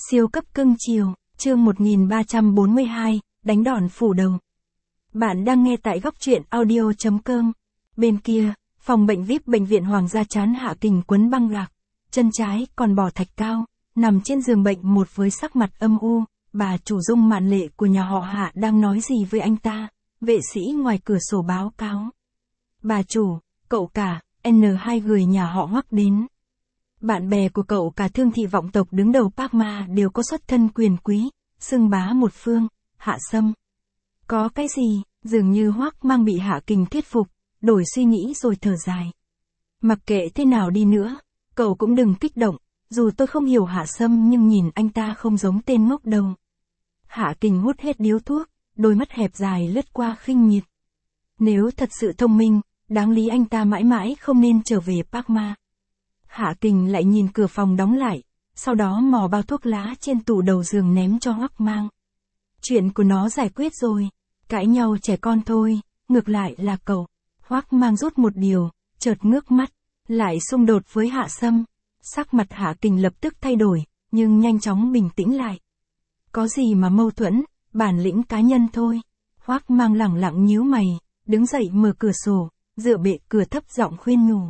Siêu cấp cưng chiều, chương 1342, đánh đòn phủ đầu. Bạn đang nghe tại góc truyện audio.com. Bên kia, phòng bệnh VIP bệnh viện Hoàng gia trán Hạ Kình quấn băng gạc, chân trái còn bò thạch cao, nằm trên giường bệnh một với sắc mặt âm u. Bà chủ Dung Mạn Lệ của nhà họ Hạ đang nói gì với anh ta? Vệ sĩ ngoài cửa sổ báo cáo. Bà chủ, cậu cả, N2 người nhà họ Hoắc đến. Bạn bè của cậu cả Thương thị vọng tộc đứng đầu Park Ma đều có xuất thân quyền quý, xưng bá một phương, Hạ Sâm. Có cái gì, dường như Hoắc Mang bị Hạ Kình thuyết phục, đổi suy nghĩ rồi thở dài. Mặc kệ thế nào đi nữa, cậu cũng đừng kích động, dù tôi không hiểu Hạ Sâm nhưng nhìn anh ta không giống tên ngốc đâu. Hạ Kình hút hết điếu thuốc, đôi mắt hẹp dài lướt qua khinh miệt. Nếu thật sự thông minh, đáng lý anh ta mãi mãi không nên trở về Park Ma. Hạ Kình lại nhìn cửa phòng đóng lại, sau đó mò bao thuốc lá trên tủ đầu giường ném cho Hoắc Mang. Chuyện của nó giải quyết rồi, cãi nhau trẻ con thôi, ngược lại là cậu. Hoắc Mang rút một điều, chợt ngước mắt, lại xung đột với Hạ Sâm. Sắc mặt Hạ Kình lập tức thay đổi, nhưng nhanh chóng bình tĩnh lại. Có gì mà mâu thuẫn, bản lĩnh cá nhân thôi. Hoắc Mang lẳng lặng nhíu mày, đứng dậy mở cửa sổ, dựa bệ cửa thấp giọng khuyên nhủ.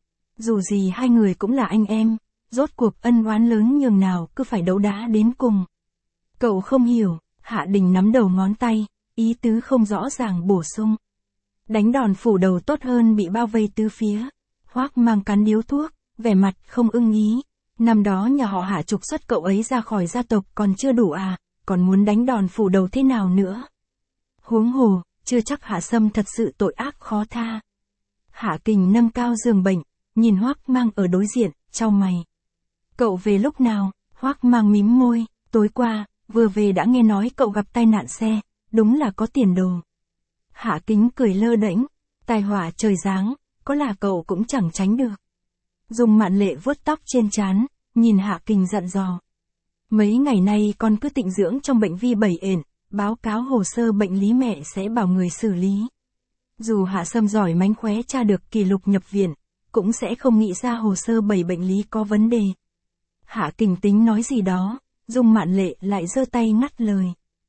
Dù gì hai người cũng là anh em, rốt cuộc ân oán lớn nhường nào cứ phải đấu đá đến cùng. Cậu không hiểu, Hạ Đình nắm đầu ngón tay, ý tứ không rõ ràng bổ sung. Đánh đòn phủ đầu tốt hơn bị bao vây tứ phía. Hoắc Mang cắn điếu thuốc, vẻ mặt không ưng ý. Năm đó nhà họ Hạ trục xuất cậu ấy ra khỏi gia tộc còn chưa đủ à, còn muốn đánh đòn phủ đầu thế nào nữa. Huống hồ, chưa chắc Hạ Sâm thật sự tội ác khó tha. Hạ Kình nâng cao giường bệnh, nhìn Hoắc Mang ở đối diện, chau mày. Cậu về lúc nào? Hoắc Mang mím môi, tối qua, vừa về đã nghe nói cậu gặp tai nạn xe, đúng là có tiền đồ. Hạ Kính cười lơ đễnh, tai họa trời giáng, có là cậu cũng chẳng tránh được. Dung Mạn Lệ vuốt tóc trên trán, nhìn Hạ Kình dặn dò. Mấy ngày nay con cứ tịnh dưỡng trong bệnh vi 7 ển, báo cáo hồ sơ bệnh lý mẹ sẽ bảo người xử lý. Dù Hạ Sâm giỏi mánh khóe tra được kỷ lục nhập viện, cũng sẽ không nghĩ ra hồ sơ 7 bệnh lý có vấn đề. Hạ Kình tính nói gì đó, Dung Mạn Lệ lại giơ tay ngắt lời.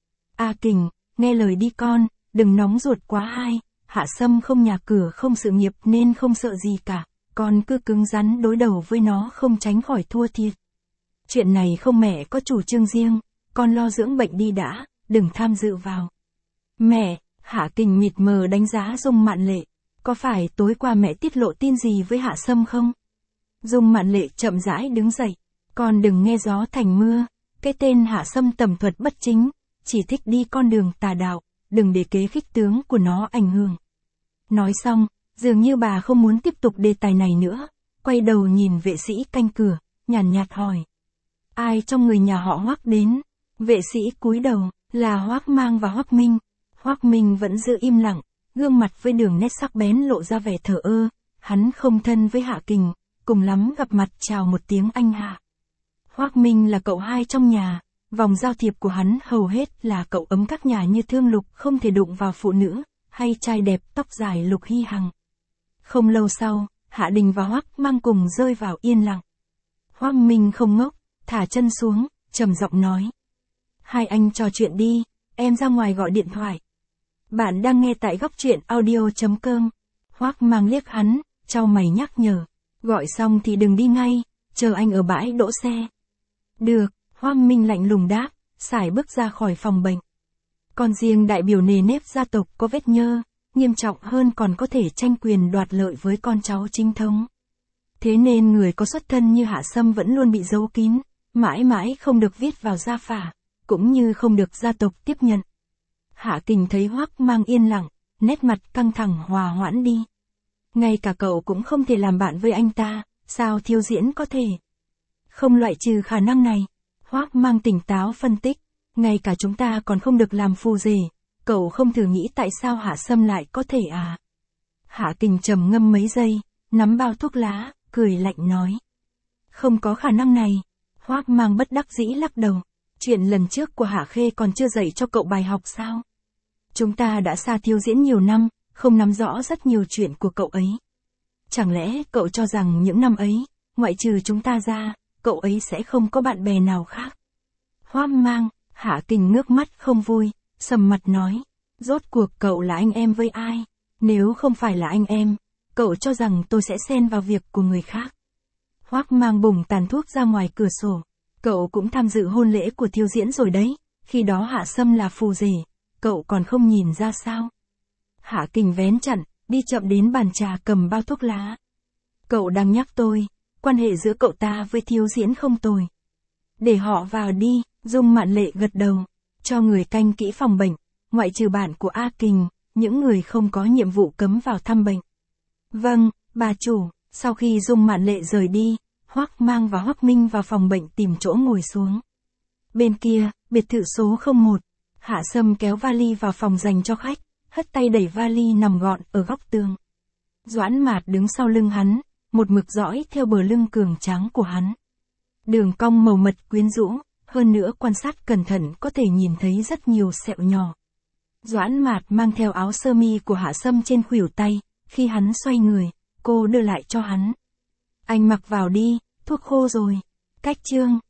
A Kình, nghe lời đi con, đừng nóng ruột quá hai, Hạ Sâm không nhà cửa không sự nghiệp nên không sợ gì cả, con cứ cứng rắn đối đầu với nó không tránh khỏi thua thiệt. Chuyện này không mẹ có chủ trương riêng, con lo dưỡng bệnh đi đã, đừng tham dự vào. Mẹ, Hạ Kình mịt mờ đánh giá Dung Mạn Lệ, có phải tối qua mẹ tiết lộ tin gì với Hạ Sâm không? Dung Mạn Lệ chậm rãi đứng dậy, con đừng nghe gió thành mưa, cái tên Hạ Sâm tầm thuật bất chính, chỉ thích đi con đường tà đạo, đừng để kế khích tướng của nó ảnh hưởng. Nói xong, dường như bà không muốn tiếp tục đề tài này nữa, quay đầu nhìn vệ sĩ canh cửa, nhàn nhạt hỏi. Ai trong người nhà họ Hoắc đến? Vệ sĩ cúi đầu, là Hoắc Mang và Hoắc Minh. Hoắc Minh vẫn giữ im lặng, gương mặt với đường nét sắc bén lộ ra vẻ thờ ơ, hắn không thân với Hạ Kình, cùng lắm gặp mặt chào một tiếng anh Hạ. Hoắc Minh là cậu hai trong nhà, vòng giao thiệp của hắn hầu hết là cậu ấm các nhà như Thương Lục không thể đụng vào phụ nữ, hay trai đẹp tóc dài Lục Hy Hằng. Không lâu sau, Hạ Đình và Hoắc Mang cùng rơi vào yên lặng. Hoắc Minh không ngốc, thả chân xuống, trầm giọng nói. Hai anh trò chuyện đi, em ra ngoài gọi điện thoại. Bạn đang nghe tại góc truyện audio.com. Hoắc Mang liếc hắn, chau mày nhắc nhở. Gọi xong thì đừng đi ngay, chờ anh ở bãi đỗ xe. Được, Hoắc Minh lạnh lùng đáp, sải bước ra khỏi phòng bệnh. Còn riêng đại biểu nề nếp gia tộc có vết nhơ, nghiêm trọng hơn còn có thể tranh quyền đoạt lợi với con cháu chính thống. Thế nên người có xuất thân như Hạ Sâm vẫn luôn bị giấu kín, mãi mãi không được viết vào gia phả, cũng như không được gia tộc tiếp nhận. Hạ Kình thấy Hoắc Mang yên lặng, nét mặt căng thẳng hòa hoãn đi. Ngay cả cậu cũng không thể làm bạn với anh ta, sao Thiêu Diễn có thể? Không loại trừ khả năng này. Hoắc Mang tỉnh táo phân tích, ngay cả chúng ta còn không được làm phù rể, cậu không thử nghĩ tại sao Hạ Sâm lại có thể à? Hạ Kình trầm ngâm mấy giây, nắm bao thuốc lá, cười lạnh nói. Không có khả năng này. Hoắc Mang bất đắc dĩ lắc đầu. Chuyện lần trước của Hạ Khê còn chưa dạy cho cậu bài học sao? Chúng ta đã xa Thiêu Diễn nhiều năm, không nắm rõ rất nhiều chuyện của cậu ấy. Chẳng lẽ cậu cho rằng những năm ấy, ngoại trừ chúng ta ra, cậu ấy sẽ không có bạn bè nào khác? Hoác Mang, Hạ Kình ngước mắt không vui, sầm mặt nói. Rốt cuộc cậu là anh em với ai? Nếu không phải là anh em, cậu cho rằng tôi sẽ xen vào việc của người khác. Hoác Mang bùng tàn thuốc ra ngoài cửa sổ. Cậu cũng tham dự hôn lễ của Thiêu Diễn rồi đấy, khi đó Hạ Sâm là phù rể, cậu còn không nhìn ra sao? Hạ Kình vén chặn, đi chậm đến bàn trà cầm bao thuốc lá. Cậu đang nhắc tôi, quan hệ giữa cậu ta với Thiêu Diễn không tồi. Để họ vào đi, Dung Mạn Lệ gật đầu, cho người canh kỹ phòng bệnh, ngoại trừ bạn của A Kình, những người không có nhiệm vụ cấm vào thăm bệnh. Vâng, bà chủ. Sau khi Dung Mạn Lệ rời đi, Hoác Mang và Hoác Minh vào phòng bệnh tìm chỗ ngồi xuống. Bên kia, biệt thự số 01, Hạ Sâm kéo vali vào phòng dành cho khách, hất tay đẩy vali nằm gọn ở góc tường. Doãn Mạt đứng sau lưng hắn, một mực dõi theo bờ lưng cường tráng của hắn. Đường cong màu mật quyến rũ, hơn nữa quan sát cẩn thận có thể nhìn thấy rất nhiều sẹo nhỏ. Doãn Mạt mang theo áo sơ mi của Hạ Sâm trên khuỷu tay, khi hắn xoay người, cô đưa lại cho hắn. Anh mặc vào đi, thuốc khô rồi. Cách chương.